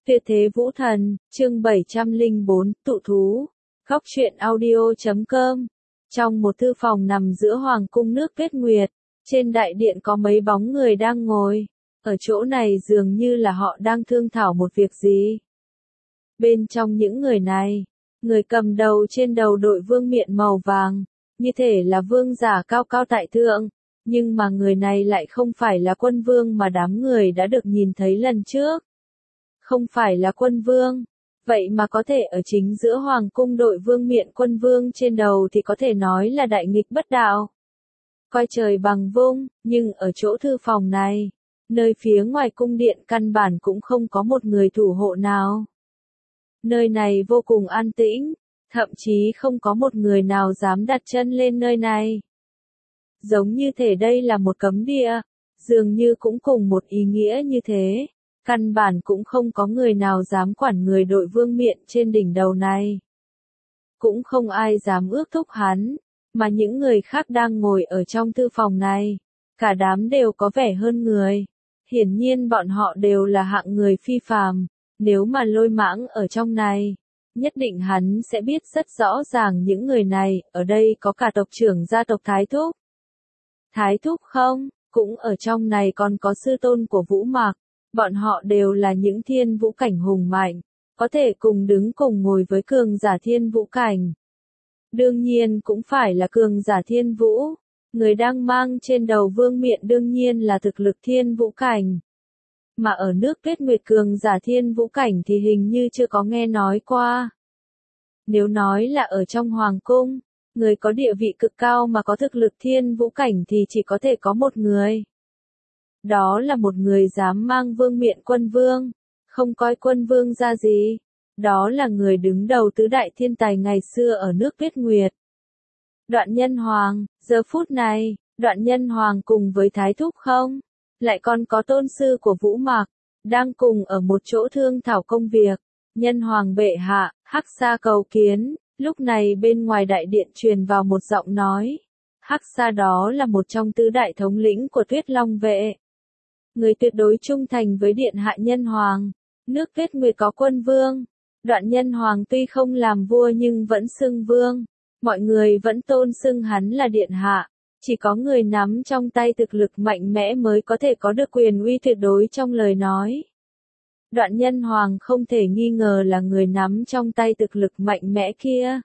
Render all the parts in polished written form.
Tuyệt thế vũ thần, chương 704, tụ thú. Góc truyện audio.com. Trong một thư phòng nằm giữa hoàng cung nước Tuyết Nguyệt, trên đại điện có mấy bóng người đang ngồi. Ở chỗ này dường như là họ đang thương thảo một việc gì. Bên trong những người này, người cầm đầu trên đầu đội vương miện màu vàng, như thể là vương giả cao cao tại thượng, nhưng mà người này lại không phải là quân vương mà đám người đã được nhìn thấy lần trước. Không phải là quân vương, vậy mà có thể ở chính giữa hoàng cung đội vương miện quân vương trên đầu thì có thể nói là đại nghịch bất đạo. Coi trời bằng vung, nhưng ở chỗ thư phòng này, nơi phía ngoài cung điện căn bản cũng không có một người thủ hộ nào. Nơi này vô cùng an tĩnh, thậm chí không có một người nào dám đặt chân lên nơi này. Giống như thể đây là một cấm địa, dường như cũng cùng một ý nghĩa như thế. Căn bản cũng không có người nào dám quản người đội vương miện trên đỉnh đầu này. Cũng không ai dám ước thúc hắn, mà những người khác đang ngồi ở trong thư phòng này. Cả đám đều có vẻ hơn người. Hiển nhiên bọn họ đều là hạng người phi phàm. Nếu mà Lôi Mãng ở trong này, nhất định hắn sẽ biết rất rõ ràng những người này. Ở đây có cả tộc trưởng gia tộc Thái Thúc. Thái Thúc không, cũng ở trong này còn có sư tôn của Vũ Mạc. Bọn họ đều là những thiên vũ cảnh hùng mạnh, có thể cùng đứng cùng ngồi với cường giả thiên vũ cảnh. Đương nhiên cũng phải là cường giả thiên vũ, người đang mang trên đầu vương miện đương nhiên là thực lực thiên vũ cảnh. Mà ở nước Tuyết Nguyệt cường giả thiên vũ cảnh thì hình như chưa có nghe nói qua. Nếu nói là ở trong hoàng cung, người có địa vị cực cao mà có thực lực thiên vũ cảnh thì chỉ có thể có một người. Đó là một người dám mang vương miện quân vương, không coi quân vương ra gì. Đó là người đứng đầu tứ đại thiên tài ngày xưa ở nước Tuyết Nguyệt. Đoạn Nhân Hoàng, giờ phút này, Đoạn Nhân Hoàng cùng với Thái Thúc không? Lại còn có tôn sư của Vũ Mạc, đang cùng ở một chỗ thương thảo công việc. Nhân Hoàng bệ hạ, Hắc Sa cầu kiến. Lúc này bên ngoài đại điện truyền vào một giọng nói. Hắc Sa đó là một trong tứ đại thống lĩnh của Tuyết Long vệ. Người tuyệt đối trung thành với điện hạ Nhân Hoàng. Nước Tuyết Nguyệt có quân vương. Đoạn Nhân Hoàng tuy không làm vua nhưng vẫn xưng vương. Mọi người vẫn tôn xưng hắn là điện hạ. Chỉ có người nắm trong tay thực lực mạnh mẽ mới có thể có được quyền uy tuyệt đối trong lời nói. Đoạn Nhân Hoàng không thể nghi ngờ là người nắm trong tay thực lực mạnh mẽ kia.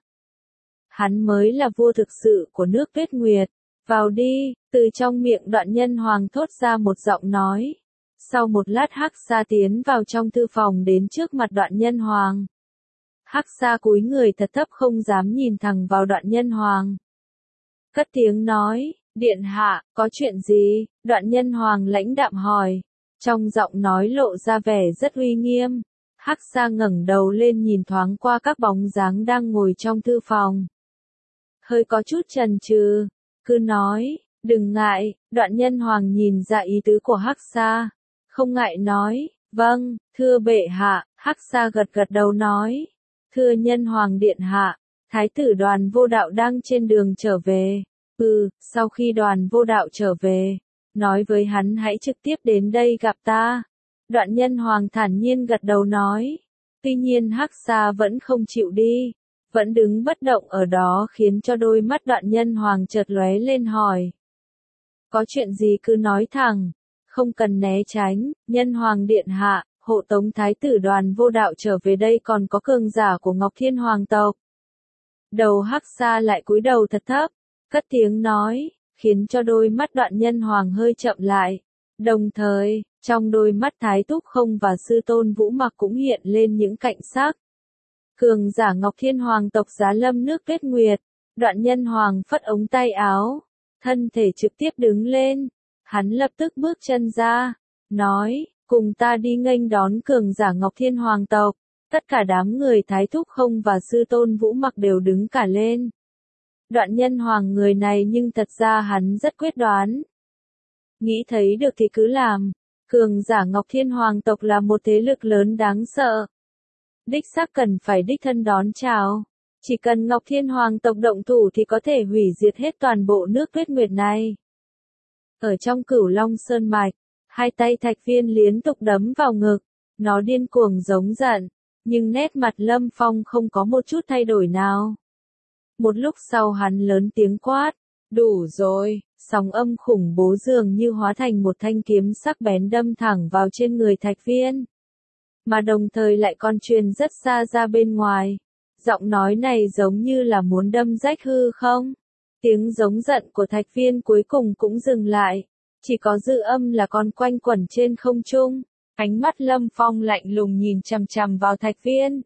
Hắn mới là vua thực sự của nước Tuyết Nguyệt. Vào đi, từ trong miệng Đoạn Nhân Hoàng thốt ra một giọng nói. Sau một lát Hắc Sa tiến vào trong thư phòng đến trước mặt Đoạn Nhân Hoàng. Hắc Sa cúi người thật thấp không dám nhìn thẳng vào Đoạn Nhân Hoàng. Cất tiếng nói, điện hạ, có chuyện gì? Đoạn Nhân Hoàng lãnh đạm hỏi. Trong giọng nói lộ ra vẻ rất uy nghiêm. Hắc Sa ngẩng đầu lên nhìn thoáng qua các bóng dáng đang ngồi trong thư phòng. Hơi có chút chần chừ. Cứ nói, đừng ngại. Đoạn Nhân Hoàng nhìn ra ý tứ của Hắc Sa. Không ngại nói, vâng, thưa bệ hạ. Hắc Sa gật gật đầu nói. Thưa Nhân Hoàng điện hạ, Thái tử Đoàn Vô Đạo đang trên đường trở về. Sau khi Đoàn Vô Đạo trở về, nói với hắn hãy trực tiếp đến đây gặp ta. Đoạn Nhân Hoàng thản nhiên gật đầu nói. Tuy nhiên Hắc Sa vẫn không chịu đi. Vẫn đứng bất động ở đó khiến cho đôi mắt Đoạn Nhân Hoàng chợt lóe lên hỏi. Có chuyện gì cứ nói thẳng, không cần né tránh. Nhân Hoàng điện hạ, hộ tống Thái tử Đoàn Vô Đạo trở về đây còn có cường giả của Ngọc Thiên Hoàng tộc. Đầu Hắc Sa lại cúi đầu thật thấp, cất tiếng nói, khiến cho đôi mắt Đoạn Nhân Hoàng hơi chậm lại. Đồng thời, trong đôi mắt Thái Thúc không và sư tôn Vũ Mạc cũng hiện lên những cảnh sắc. Cường giả Ngọc Thiên Hoàng tộc giá lâm nước Tuyết Nguyệt. Đoạn Nhân Hoàng phất ống tay áo, thân thể trực tiếp đứng lên. Hắn lập tức bước chân ra, nói, cùng ta đi nghênh đón cường giả Ngọc Thiên Hoàng tộc. Tất cả đám người Thái Thúc không và sư tôn Vũ Mạc đều đứng cả lên. Đoạn Nhân Hoàng người này nhưng thật ra hắn rất quyết đoán. Nghĩ thấy được thì cứ làm. Cường giả Ngọc Thiên Hoàng tộc là một thế lực lớn đáng sợ. Đích xác cần phải đích thân đón chào. Chỉ cần Ngọc Thiên Hoàng tộc động thủ thì có thể hủy diệt hết toàn bộ nước Tuyết Nguyệt này. Ở trong Cửu Long Sơn Mạch, hai tay Thạch Viên liên tục đấm vào ngực. Nó điên cuồng giống giận, nhưng nét mặt Lâm Phong không có một chút thay đổi nào. Một lúc sau hắn lớn tiếng quát, đủ rồi, sóng âm khủng bố dường như hóa thành một thanh kiếm sắc bén đâm thẳng vào trên người Thạch Viên. Mà đồng thời lại còn truyền rất xa ra bên ngoài. Giọng nói này giống như là muốn đâm rách hư không. Tiếng giống giận của Thạch Viên cuối cùng cũng dừng lại. Chỉ có dư âm là còn quanh quẩn trên không trung. Ánh mắt Lâm Phong lạnh lùng nhìn chằm chằm vào Thạch Viên.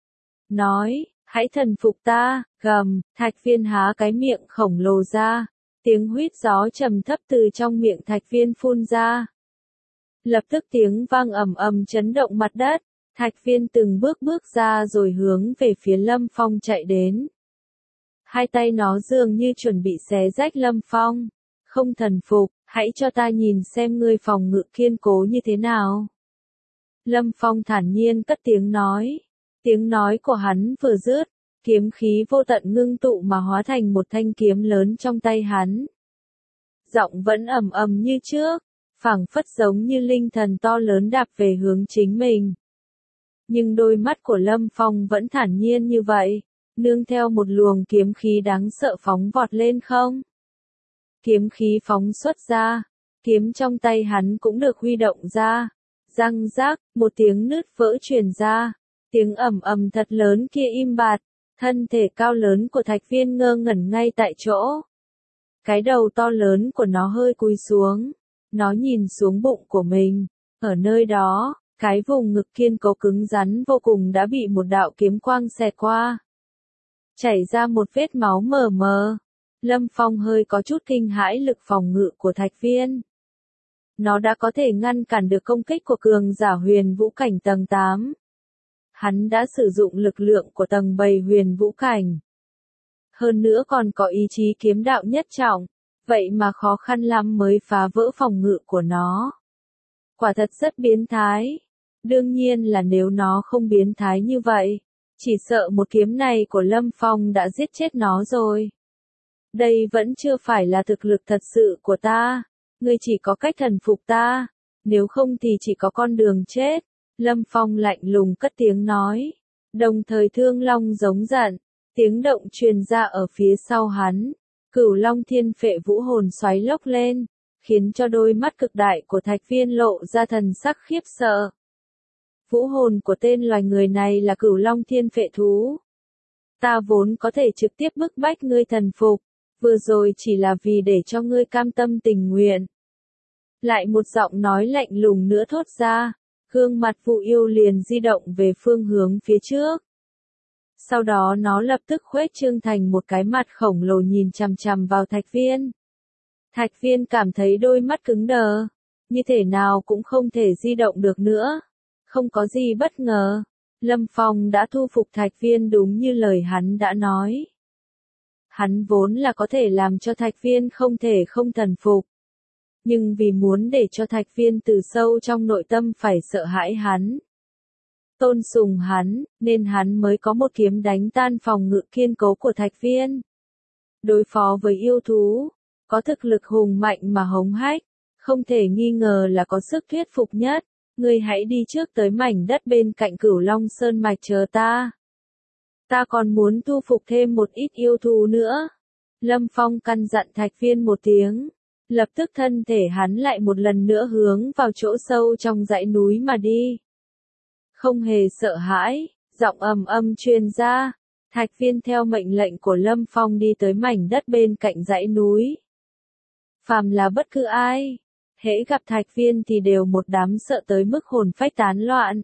Nói, hãy thần phục ta, gầm, Thạch Viên há cái miệng khổng lồ ra. Tiếng huýt gió trầm thấp từ trong miệng Thạch Viên phun ra. Lập tức tiếng vang ầm ầm chấn động mặt đất. Thạch Viên từng bước bước ra rồi hướng về phía Lâm Phong chạy đến. Hai tay nó dường như chuẩn bị xé rách Lâm Phong. Không thần phục, hãy cho ta nhìn xem ngươi phòng ngự kiên cố như thế nào. Lâm Phong thản nhiên cất tiếng nói. Tiếng nói của hắn vừa dứt, kiếm khí vô tận ngưng tụ mà hóa thành một thanh kiếm lớn trong tay hắn. Giọng vẫn ầm ầm như trước, phảng phất giống như linh thần to lớn đạp về hướng chính mình. Nhưng đôi mắt của Lâm Phong vẫn thản nhiên như vậy, nương theo một luồng kiếm khí đáng sợ phóng vọt lên không. Kiếm khí phóng xuất ra, kiếm trong tay hắn cũng được huy động ra. Răng rác, một tiếng nứt vỡ truyền ra, tiếng ầm ầm thật lớn kia im bặt, thân thể cao lớn của Thạch Viên ngơ ngẩn ngay tại chỗ. Cái đầu to lớn của nó hơi cúi xuống, nó nhìn xuống bụng của mình, ở nơi đó, cái vùng ngực kiên cố cứng rắn vô cùng đã bị một đạo kiếm quang xẹt qua. Chảy ra một vết máu mờ mờ, Lâm Phong hơi có chút kinh hãi lực phòng ngự của Thạch Viên. Nó đã có thể ngăn cản được công kích của cường giả huyền vũ cảnh tầng 8. Hắn đã sử dụng lực lượng của tầng 7 huyền vũ cảnh. Hơn nữa còn có ý chí kiếm đạo nhất trọng, vậy mà khó khăn lắm mới phá vỡ phòng ngự của nó. Quả thật rất biến thái. Đương nhiên là nếu nó không biến thái như vậy, chỉ sợ một kiếm này của Lâm Phong đã giết chết nó rồi. Đây vẫn chưa phải là thực lực thật sự của ta. Ngươi chỉ có cách thần phục ta, nếu không thì chỉ có con đường chết. Lâm Phong lạnh lùng cất tiếng nói. Đồng thời Thương Long giống giận, tiếng động truyền ra ở phía sau hắn. Cửu Long Thiên Phệ Vũ Hồn xoáy lốc lên, khiến cho đôi mắt cực đại của Thạch Viên lộ ra thần sắc khiếp sợ. Vũ hồn của tên loài người này là Cửu Long Thiên Phệ Thú. Ta vốn có thể trực tiếp bức bách ngươi thần phục, vừa rồi chỉ là vì để cho ngươi cam tâm tình nguyện. Lại một giọng nói lạnh lùng nữa thốt ra, gương mặt Vu Yêu liền di động về phương hướng phía trước. Sau đó nó lập tức khuếch trương thành một cái mặt khổng lồ nhìn chằm chằm vào Thạch Viên. Thạch Viên cảm thấy đôi mắt cứng đờ, như thể nào cũng không thể di động được nữa. Không có gì bất ngờ, Lâm Phong đã thu phục Thạch Viên đúng như lời hắn đã nói. Hắn vốn là có thể làm cho Thạch Viên không thể không thần phục. Nhưng vì muốn để cho Thạch Viên từ sâu trong nội tâm phải sợ hãi hắn, tôn sùng hắn, nên hắn mới có một kiếm đánh tan phòng ngự kiên cố của Thạch Viên. Đối phó với yêu thú, có thực lực hùng mạnh mà hống hách, không thể nghi ngờ là có sức thuyết phục nhất. Ngươi hãy đi trước tới mảnh đất bên cạnh Cửu Long Sơn Mạch chờ ta. Ta còn muốn thu phục thêm một ít yêu thú nữa. Lâm Phong căn dặn Thạch Viên một tiếng. Lập tức thân thể hắn lại một lần nữa hướng vào chỗ sâu trong dãy núi mà đi. Không hề sợ hãi, giọng ầm ầm truyền ra. Thạch Viên theo mệnh lệnh của Lâm Phong đi tới mảnh đất bên cạnh dãy núi. Phàm là bất cứ ai, hễ gặp Thạch Viên thì đều một đám sợ tới mức hồn phách tán loạn.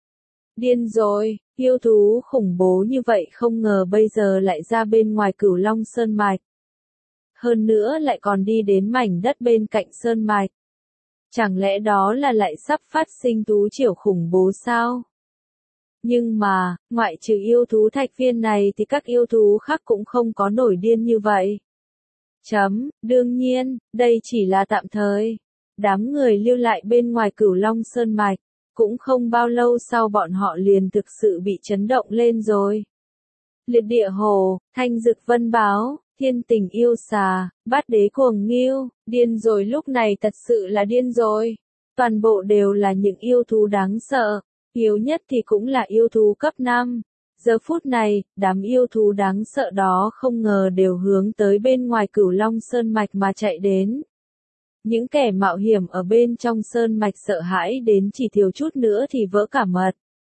Điên rồi, yêu thú khủng bố như vậy không ngờ bây giờ lại ra bên ngoài Cửu Long Sơn Mạch. Hơn nữa lại còn đi đến mảnh đất bên cạnh Sơn Mạch. Chẳng lẽ đó là lại sắp phát sinh thú triều khủng bố sao? Nhưng mà, ngoại trừ yêu thú Thạch Viên này thì các yêu thú khác cũng không có nổi điên như vậy. Đương nhiên, đây chỉ là tạm thời. Đám người lưu lại bên ngoài Cửu Long Sơn Mạch, cũng không bao lâu sau bọn họ liền thực sự bị chấn động lên rồi. Liệt Địa Hồ, Thanh Dực Vân Báo, Thiên Tình Yêu Xà, Bát Đế Cuồng Ngưu, điên rồi, lúc này thật sự là điên rồi. Toàn bộ đều là những yêu thú đáng sợ, Yếu nhất thì cũng là yêu thú cấp 5. Giờ phút này, đám yêu thú đáng sợ đó không ngờ đều hướng tới bên ngoài Cửu Long Sơn Mạch mà chạy đến. Những kẻ mạo hiểm ở bên trong Sơn Mạch sợ hãi đến chỉ thiếu chút nữa thì vỡ cả mật.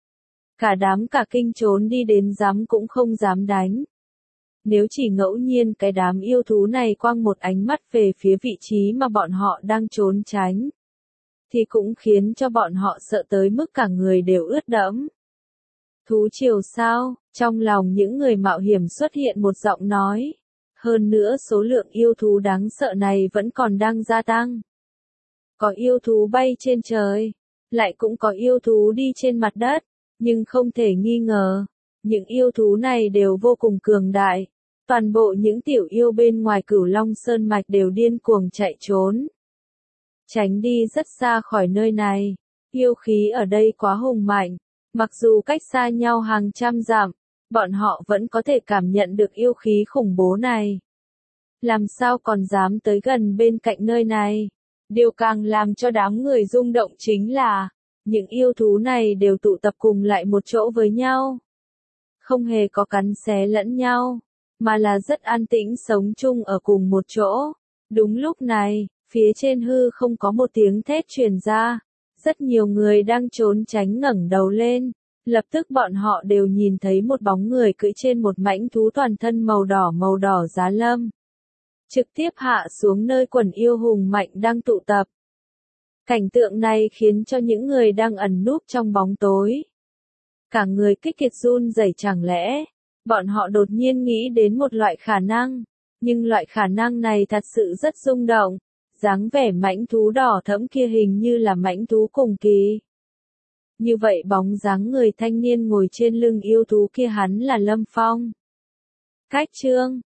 Cả đám cả kinh trốn đi đến dám cũng không dám đánh. Nếu chỉ ngẫu nhiên cái đám yêu thú này quăng một ánh mắt về phía vị trí mà bọn họ đang trốn tránh, thì cũng khiến cho bọn họ sợ tới mức cả người đều ướt đẫm. Thú triều sao? Trong lòng những người mạo hiểm xuất hiện một giọng nói. Hơn nữa số lượng yêu thú đáng sợ này vẫn còn đang gia tăng. Có yêu thú bay trên trời, lại cũng có yêu thú đi trên mặt đất, nhưng không thể nghi ngờ, những yêu thú này đều vô cùng cường đại. Toàn bộ những tiểu yêu bên ngoài Cửu Long Sơn Mạch đều điên cuồng chạy trốn. Tránh đi rất xa khỏi nơi này, yêu khí ở đây quá hùng mạnh, mặc dù cách xa nhau hàng trăm dặm, bọn họ vẫn có thể cảm nhận được yêu khí khủng bố này. Làm sao còn dám tới gần bên cạnh nơi này? Điều càng làm cho đám người rung động chính là, những yêu thú này đều tụ tập cùng lại một chỗ với nhau. Không hề có cắn xé lẫn nhau, mà là rất an tĩnh sống chung ở cùng một chỗ. Đúng lúc này, phía trên hư không có một tiếng thét truyền ra. Rất nhiều người đang trốn tránh ngẩng đầu lên. Lập tức bọn họ đều nhìn thấy một bóng người cưỡi trên một mãnh thú toàn thân màu đỏ giá lâm. Trực tiếp hạ xuống nơi quần yêu hùng mạnh đang tụ tập. Cảnh tượng này khiến cho những người đang ẩn núp trong bóng tối. Cả người kích kiệt run rẩy, chẳng lẽ bọn họ đột nhiên nghĩ đến một loại khả năng, nhưng loại khả năng này thật sự rất rung động. Dáng vẻ mãnh thú đỏ thẫm kia hình như là mãnh thú cùng kỳ. Như vậy bóng dáng người thanh niên ngồi trên lưng yêu thú kia hắn là Lâm Phong. Cách chương